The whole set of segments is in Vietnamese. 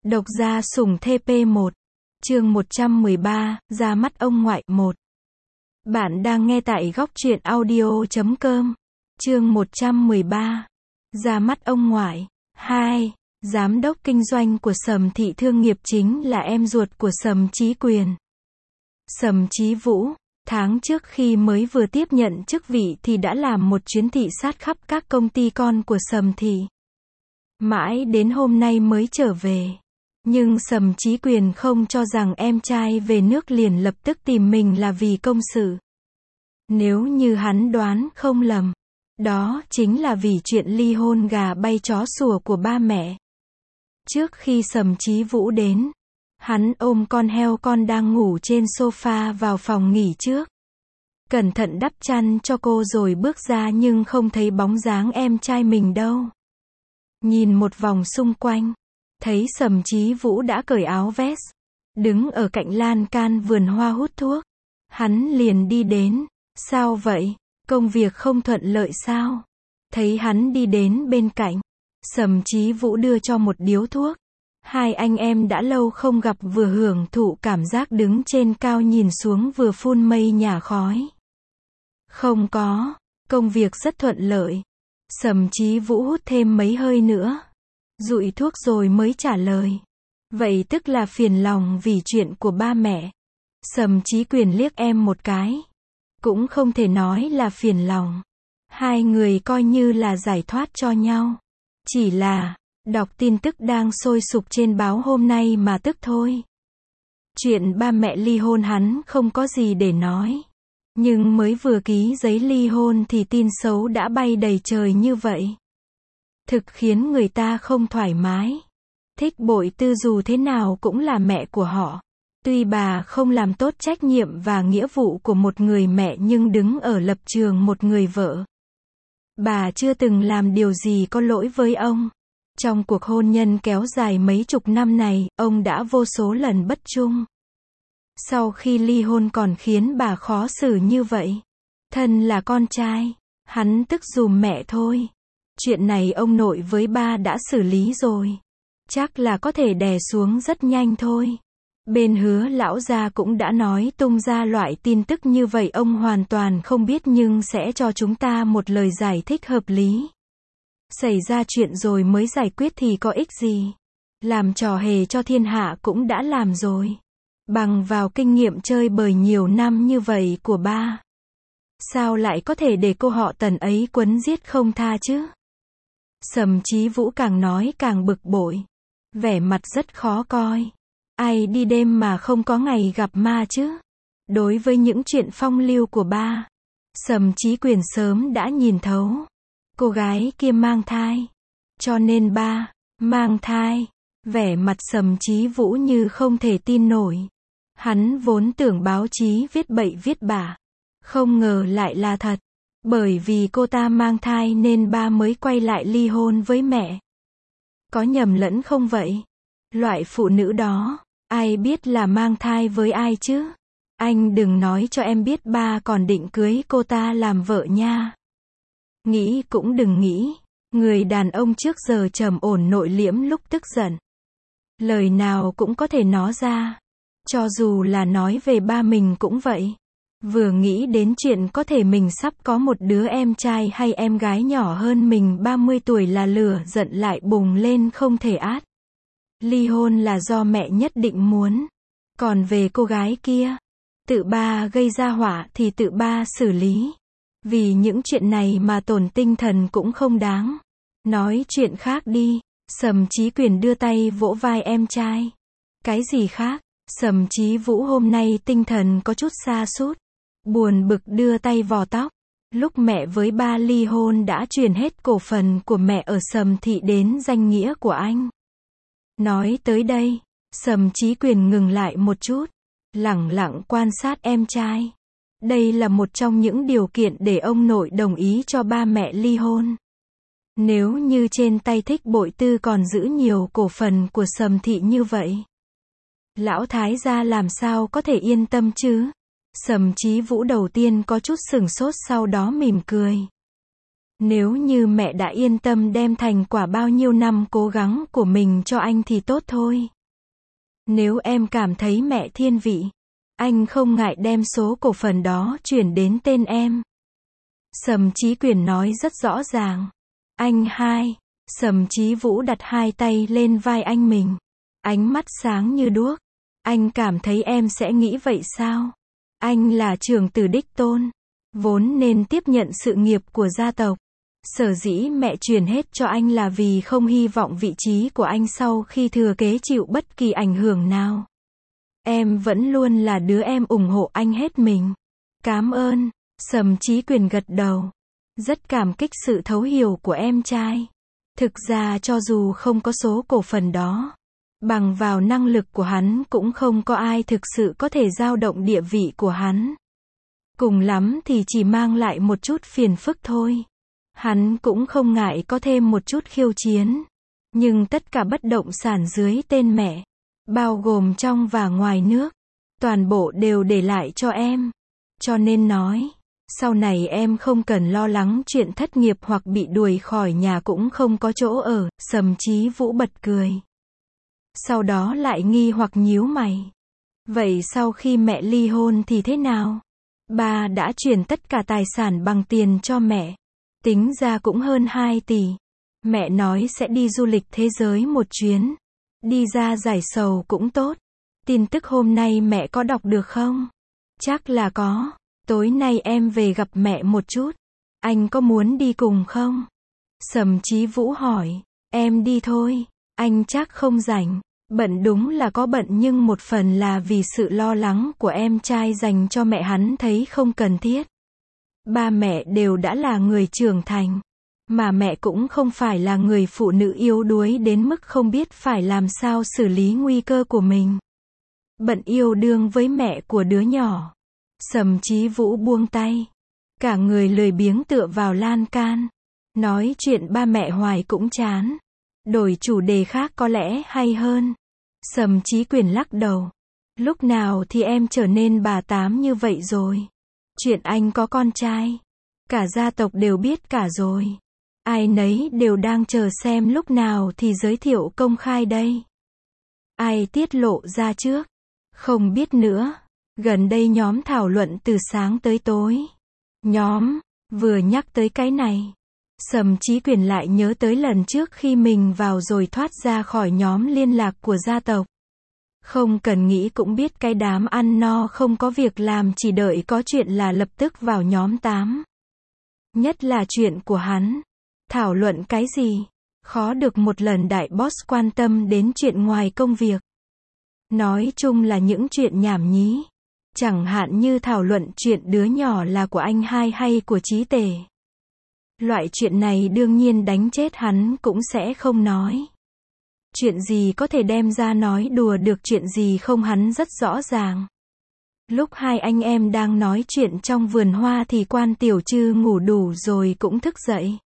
Độc gia sủng TP1. Chương 113, ra mắt ông ngoại 1. Bạn đang nghe tại góc truyện audio.com. Chương 113, ra mắt ông ngoại 2. Giám đốc kinh doanh của Sầm Thị Thương nghiệp chính là em ruột của Sầm Chí Quyền. Sầm Chí Vũ, tháng trước khi mới vừa tiếp nhận chức vị thì đã làm một chuyến thị sát khắp các công ty con của Sầm Thị. Mãi đến hôm nay mới trở về. Nhưng Sầm Chí Quyền không cho rằng em trai về nước liền lập tức tìm mình là vì công sự. Nếu như hắn đoán không lầm, đó chính là vì chuyện ly hôn gà bay chó sủa của ba mẹ. Trước khi Sầm Chí Vũ đến, hắn ôm con heo con đang ngủ trên sofa vào phòng nghỉ trước. Cẩn thận đắp chăn cho cô rồi bước ra nhưng không thấy bóng dáng em trai mình đâu. Nhìn một vòng xung quanh, thấy Sầm Chí Vũ đã cởi áo vest, đứng ở cạnh lan can vườn hoa hút thuốc. Hắn liền đi đến, sao vậy, công việc không thuận lợi sao? Thấy hắn đi đến bên cạnh, Sầm Chí Vũ đưa cho một điếu thuốc. Hai anh em đã lâu không gặp vừa hưởng thụ cảm giác đứng trên cao nhìn xuống vừa phun mây nhả khói. Không có, công việc rất thuận lợi. Sầm Chí Vũ hút thêm mấy hơi nữa, dụi thuốc rồi mới trả lời. Vậy tức là phiền lòng vì chuyện của ba mẹ. Sầm Chí Quyền liếc em một cái. Cũng không thể nói là phiền lòng. Hai người coi như là giải thoát cho nhau. Chỉ là, đọc tin tức đang sôi sục trên báo hôm nay mà tức thôi. Chuyện ba mẹ ly hôn hắn không có gì để nói. Nhưng mới vừa ký giấy ly hôn thì tin xấu đã bay đầy trời như vậy. Thực khiến người ta không thoải mái. Thích Bội Tư dù thế nào cũng là mẹ của họ. Tuy bà không làm tốt trách nhiệm và nghĩa vụ của một người mẹ nhưng đứng ở lập trường một người vợ. Bà chưa từng làm điều gì có lỗi với ông. Trong cuộc hôn nhân kéo dài mấy chục năm này, ông đã vô số lần bất trung. Sau khi ly hôn còn khiến bà khó xử như vậy. Thân là con trai, hắn tức giùm mẹ thôi. Chuyện này ông nội với ba đã xử lý rồi. Chắc là có thể đè xuống rất nhanh thôi. Bên Hứa lão gia cũng đã nói tung ra loại tin tức như vậy ông hoàn toàn không biết nhưng sẽ cho chúng ta một lời giải thích hợp lý. Xảy ra chuyện rồi mới giải quyết thì có ích gì. Làm trò hề cho thiên hạ cũng đã làm rồi. Bằng vào kinh nghiệm chơi bời nhiều năm như vậy của ba. Sao lại có thể để cô họ Tần ấy quấn giết không tha chứ? Sầm Chí Vũ càng nói càng bực bội. Vẻ mặt rất khó coi. Ai đi đêm mà không có ngày gặp ma chứ? Đối với những chuyện phong lưu của ba, Sầm Chí Quyền sớm đã nhìn thấu. Cô gái kia mang thai. Cho nên ba, mang thai. Vẻ mặt Sầm Chí Vũ như không thể tin nổi. Hắn vốn tưởng báo chí viết bậy viết bạ. Không ngờ lại là thật. Bởi vì cô ta mang thai nên ba mới quay lại ly hôn với mẹ. Có nhầm lẫn không vậy? Loại phụ nữ đó, ai biết là mang thai với ai chứ? Anh đừng nói cho em biết ba còn định cưới cô ta làm vợ nha. Nghĩ cũng đừng nghĩ. Người đàn ông trước giờ trầm ổn nội liễm lúc tức giận. Lời nào cũng có thể nói ra. Cho dù là nói về ba mình cũng vậy. Vừa nghĩ đến chuyện có thể mình sắp có một đứa em trai hay em gái nhỏ hơn mình 30 tuổi là lửa giận lại bùng lên không thể át. Ly hôn là do mẹ nhất định muốn. Còn về cô gái kia, tự ba gây ra họa thì tự ba xử lý. Vì những chuyện này mà tổn tinh thần cũng không đáng. Nói chuyện khác đi. Sầm Chí Quyền đưa tay vỗ vai em trai. Cái gì khác? Sầm Chí Vũ hôm nay tinh thần có chút sa sút. Buồn bực đưa tay vò tóc. Lúc mẹ với ba ly hôn đã chuyển hết cổ phần của mẹ ở Sầm Thị đến danh nghĩa của anh. Nói tới đây, Sầm Chí Quyền ngừng lại một chút. Lẳng lặng quan sát em trai. Đây là một trong những điều kiện để ông nội đồng ý cho ba mẹ ly hôn. Nếu như trên tay Thích Bội Tư còn giữ nhiều cổ phần của Sầm Thị như vậy, lão thái gia làm sao có thể yên tâm chứ? Sầm Chí Vũ đầu tiên có chút sửng sốt sau đó mỉm cười. Nếu như mẹ đã yên tâm đem thành quả bao nhiêu năm cố gắng của mình cho anh thì tốt thôi. Nếu em cảm thấy mẹ thiên vị, anh không ngại đem số cổ phần đó chuyển đến tên em. Sầm Chí Quyền nói rất rõ ràng. Anh hai. Sầm Chí Vũ đặt hai tay lên vai anh mình. Ánh mắt sáng như đuốc. Anh cảm thấy em sẽ nghĩ vậy sao? Anh là trưởng tử đích tôn, vốn nên tiếp nhận sự nghiệp của gia tộc. Sở dĩ mẹ truyền hết cho anh là vì không hy vọng vị trí của anh sau khi thừa kế chịu bất kỳ ảnh hưởng nào. Em vẫn luôn là đứa em ủng hộ anh hết mình. Cảm ơn. Sầm Chí Quyền gật đầu. Rất cảm kích sự thấu hiểu của em trai. Thực ra cho dù không có số cổ phần đó, bằng vào năng lực của hắn cũng không có ai thực sự có thể dao động địa vị của hắn. Cùng lắm thì chỉ mang lại một chút phiền phức thôi. Hắn cũng không ngại có thêm một chút khiêu chiến. Nhưng tất cả bất động sản dưới tên mẹ, bao gồm trong và ngoài nước, toàn bộ đều để lại cho em. Cho nên nói, sau này em không cần lo lắng chuyện thất nghiệp hoặc bị đuổi khỏi nhà cũng không có chỗ ở. Sầm Chí Vũ bật cười. Sau đó lại nghi hoặc nhíu mày. Vậy sau khi mẹ ly hôn thì thế nào? Ba đã chuyển tất cả tài sản bằng tiền cho mẹ. Tính ra cũng hơn 2 tỷ. Mẹ nói sẽ đi du lịch thế giới một chuyến. Đi ra giải sầu cũng tốt. Tin tức hôm nay mẹ có đọc được không? Chắc là có. Tối nay em về gặp mẹ một chút. Anh có muốn đi cùng không? Sầm Chí Vũ hỏi. Em đi thôi. Anh chắc không rảnh. Bận đúng là có bận nhưng một phần là vì sự lo lắng của em trai dành cho mẹ hắn thấy không cần thiết. Ba mẹ đều đã là người trưởng thành. Mà mẹ cũng không phải là người phụ nữ yếu đuối đến mức không biết phải làm sao xử lý nguy cơ của mình. Bận yêu đương với mẹ của đứa nhỏ. Sầm Chí Vũ buông tay. Cả người lười biếng tựa vào lan can. Nói chuyện ba mẹ hoài cũng chán. Đổi chủ đề khác có lẽ hay hơn. Sầm Chí Quyền lắc đầu. Lúc nào thì em trở nên bà tám như vậy rồi? Chuyện anh có con trai, cả gia tộc đều biết cả rồi. Ai nấy đều đang chờ xem lúc nào thì giới thiệu công khai đây. Ai tiết lộ ra trước? Không biết nữa. Gần đây nhóm thảo luận từ sáng tới tối. Nhóm, vừa nhắc tới cái này. Sầm Chí Quyền lại nhớ tới lần trước khi mình vào rồi thoát ra khỏi nhóm liên lạc của gia tộc. Không cần nghĩ cũng biết cái đám ăn no không có việc làm chỉ đợi có chuyện là lập tức vào nhóm 8. Nhất là chuyện của hắn. Thảo luận cái gì? Khó được một lần đại boss quan tâm đến chuyện ngoài công việc. Nói chung là những chuyện nhảm nhí. Chẳng hạn như thảo luận chuyện đứa nhỏ là của anh hai hay của Chí Tề. Loại chuyện này đương nhiên đánh chết hắn cũng sẽ không nói. Chuyện gì có thể đem ra nói đùa được, chuyện gì không hắn rất rõ ràng. Lúc hai anh em đang nói chuyện trong vườn hoa thì Quan Tiểu Trư ngủ đủ rồi cũng thức dậy.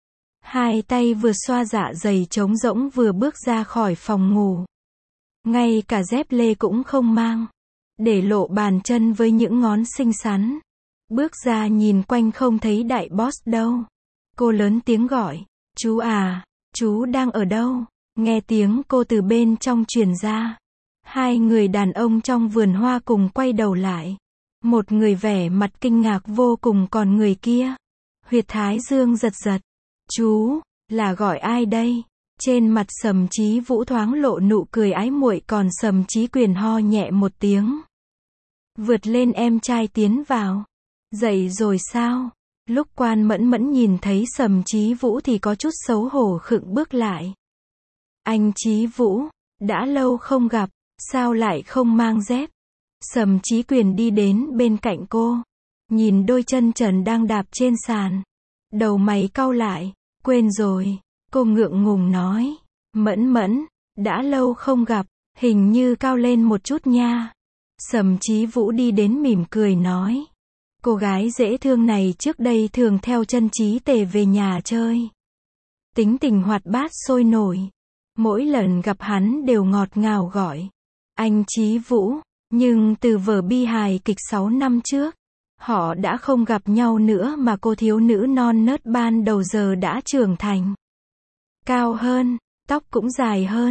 Hai tay vừa xoa dạ dày trống rỗng vừa bước ra khỏi phòng ngủ. Ngay cả dép lê cũng không mang. Để lộ bàn chân với những ngón xinh xắn. Bước ra nhìn quanh không thấy đại boss đâu. Cô lớn tiếng gọi. Chú à, chú đang ở đâu? Nghe tiếng cô từ bên trong truyền ra. Hai người đàn ông trong vườn hoa cùng quay đầu lại. Một người vẻ mặt kinh ngạc vô cùng còn người kia. Huyệt thái dương giật giật. Chú, là gọi ai đây? Trên mặt Sầm Chí Vũ thoáng lộ nụ cười ái muội còn Sầm Chí Quyền ho nhẹ một tiếng. Vượt lên em trai tiến vào. Dậy rồi sao? Lúc Quan Mẫn Mẫn nhìn thấy Sầm Chí Vũ thì có chút xấu hổ khựng bước lại. Anh Chí Vũ, đã lâu không gặp, sao lại không mang dép? Sầm Chí Quyền đi đến bên cạnh cô. Nhìn đôi chân trần đang đạp trên sàn. Đầu mày cau lại. Quên rồi. Cô ngượng ngùng nói. Mẫn Mẫn, đã lâu không gặp, hình như cao lên một chút nha. Sầm Chí Vũ đi đến mỉm cười nói. Cô gái dễ thương này trước đây thường theo chân Chí Tề về nhà chơi. Tính tình hoạt bát sôi nổi. Mỗi lần gặp hắn đều ngọt ngào gọi. Anh Chí Vũ. Nhưng từ vở bi hài kịch 6 năm trước, họ đã không gặp nhau nữa mà cô thiếu nữ non nớt ban đầu giờ đã trưởng thành. Cao hơn, tóc cũng dài hơn,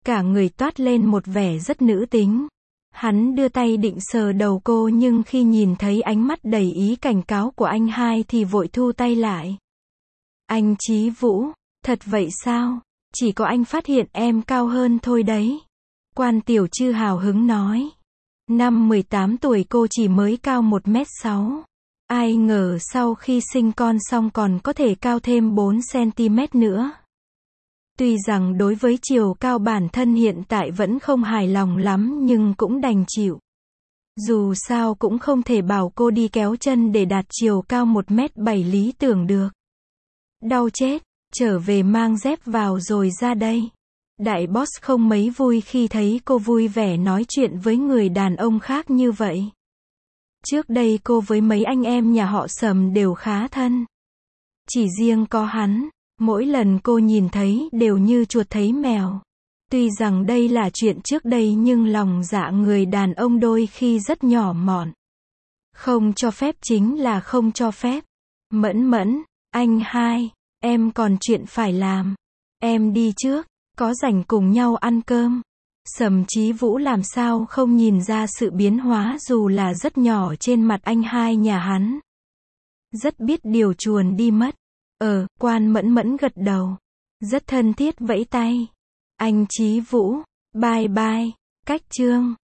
Cả người toát lên một vẻ rất nữ tính. Hắn đưa tay định sờ đầu cô nhưng khi nhìn thấy ánh mắt đầy ý cảnh cáo của anh hai thì vội thu tay lại. Anh Chí Vũ, thật vậy sao? Chỉ có anh phát hiện em cao hơn thôi đấy. Quan Tiểu Trư hào hứng nói. Năm 18 tuổi cô chỉ mới cao 1m6. Ai ngờ sau khi sinh con xong còn có thể cao thêm 4cm nữa. Tuy rằng đối với chiều cao bản thân hiện tại vẫn không hài lòng lắm nhưng cũng đành chịu. Dù sao cũng không thể bảo cô đi kéo chân để đạt chiều cao 1m7 lý tưởng được. Đau chết, trở về mang dép vào rồi ra đây. Đại boss không mấy vui khi thấy cô vui vẻ nói chuyện với người đàn ông khác như vậy. Trước đây cô với mấy anh em nhà họ Sầm đều khá thân. Chỉ riêng có hắn, mỗi lần cô nhìn thấy đều như chuột thấy mèo. Tuy rằng đây là chuyện trước đây nhưng lòng dạ người đàn ông đôi khi rất nhỏ mọn. Không cho phép chính là không cho phép. Mẫn, anh hai, em còn chuyện phải làm. Em đi trước, có rảnh cùng nhau ăn cơm. Sầm Chí Vũ làm sao không nhìn ra sự biến hóa dù là rất nhỏ trên mặt anh hai nhà hắn. Rất biết điều chuồn đi mất. Quan Mẫn gật đầu. Rất thân thiết vẫy tay. Anh Chí Vũ, bye bye, cách chương.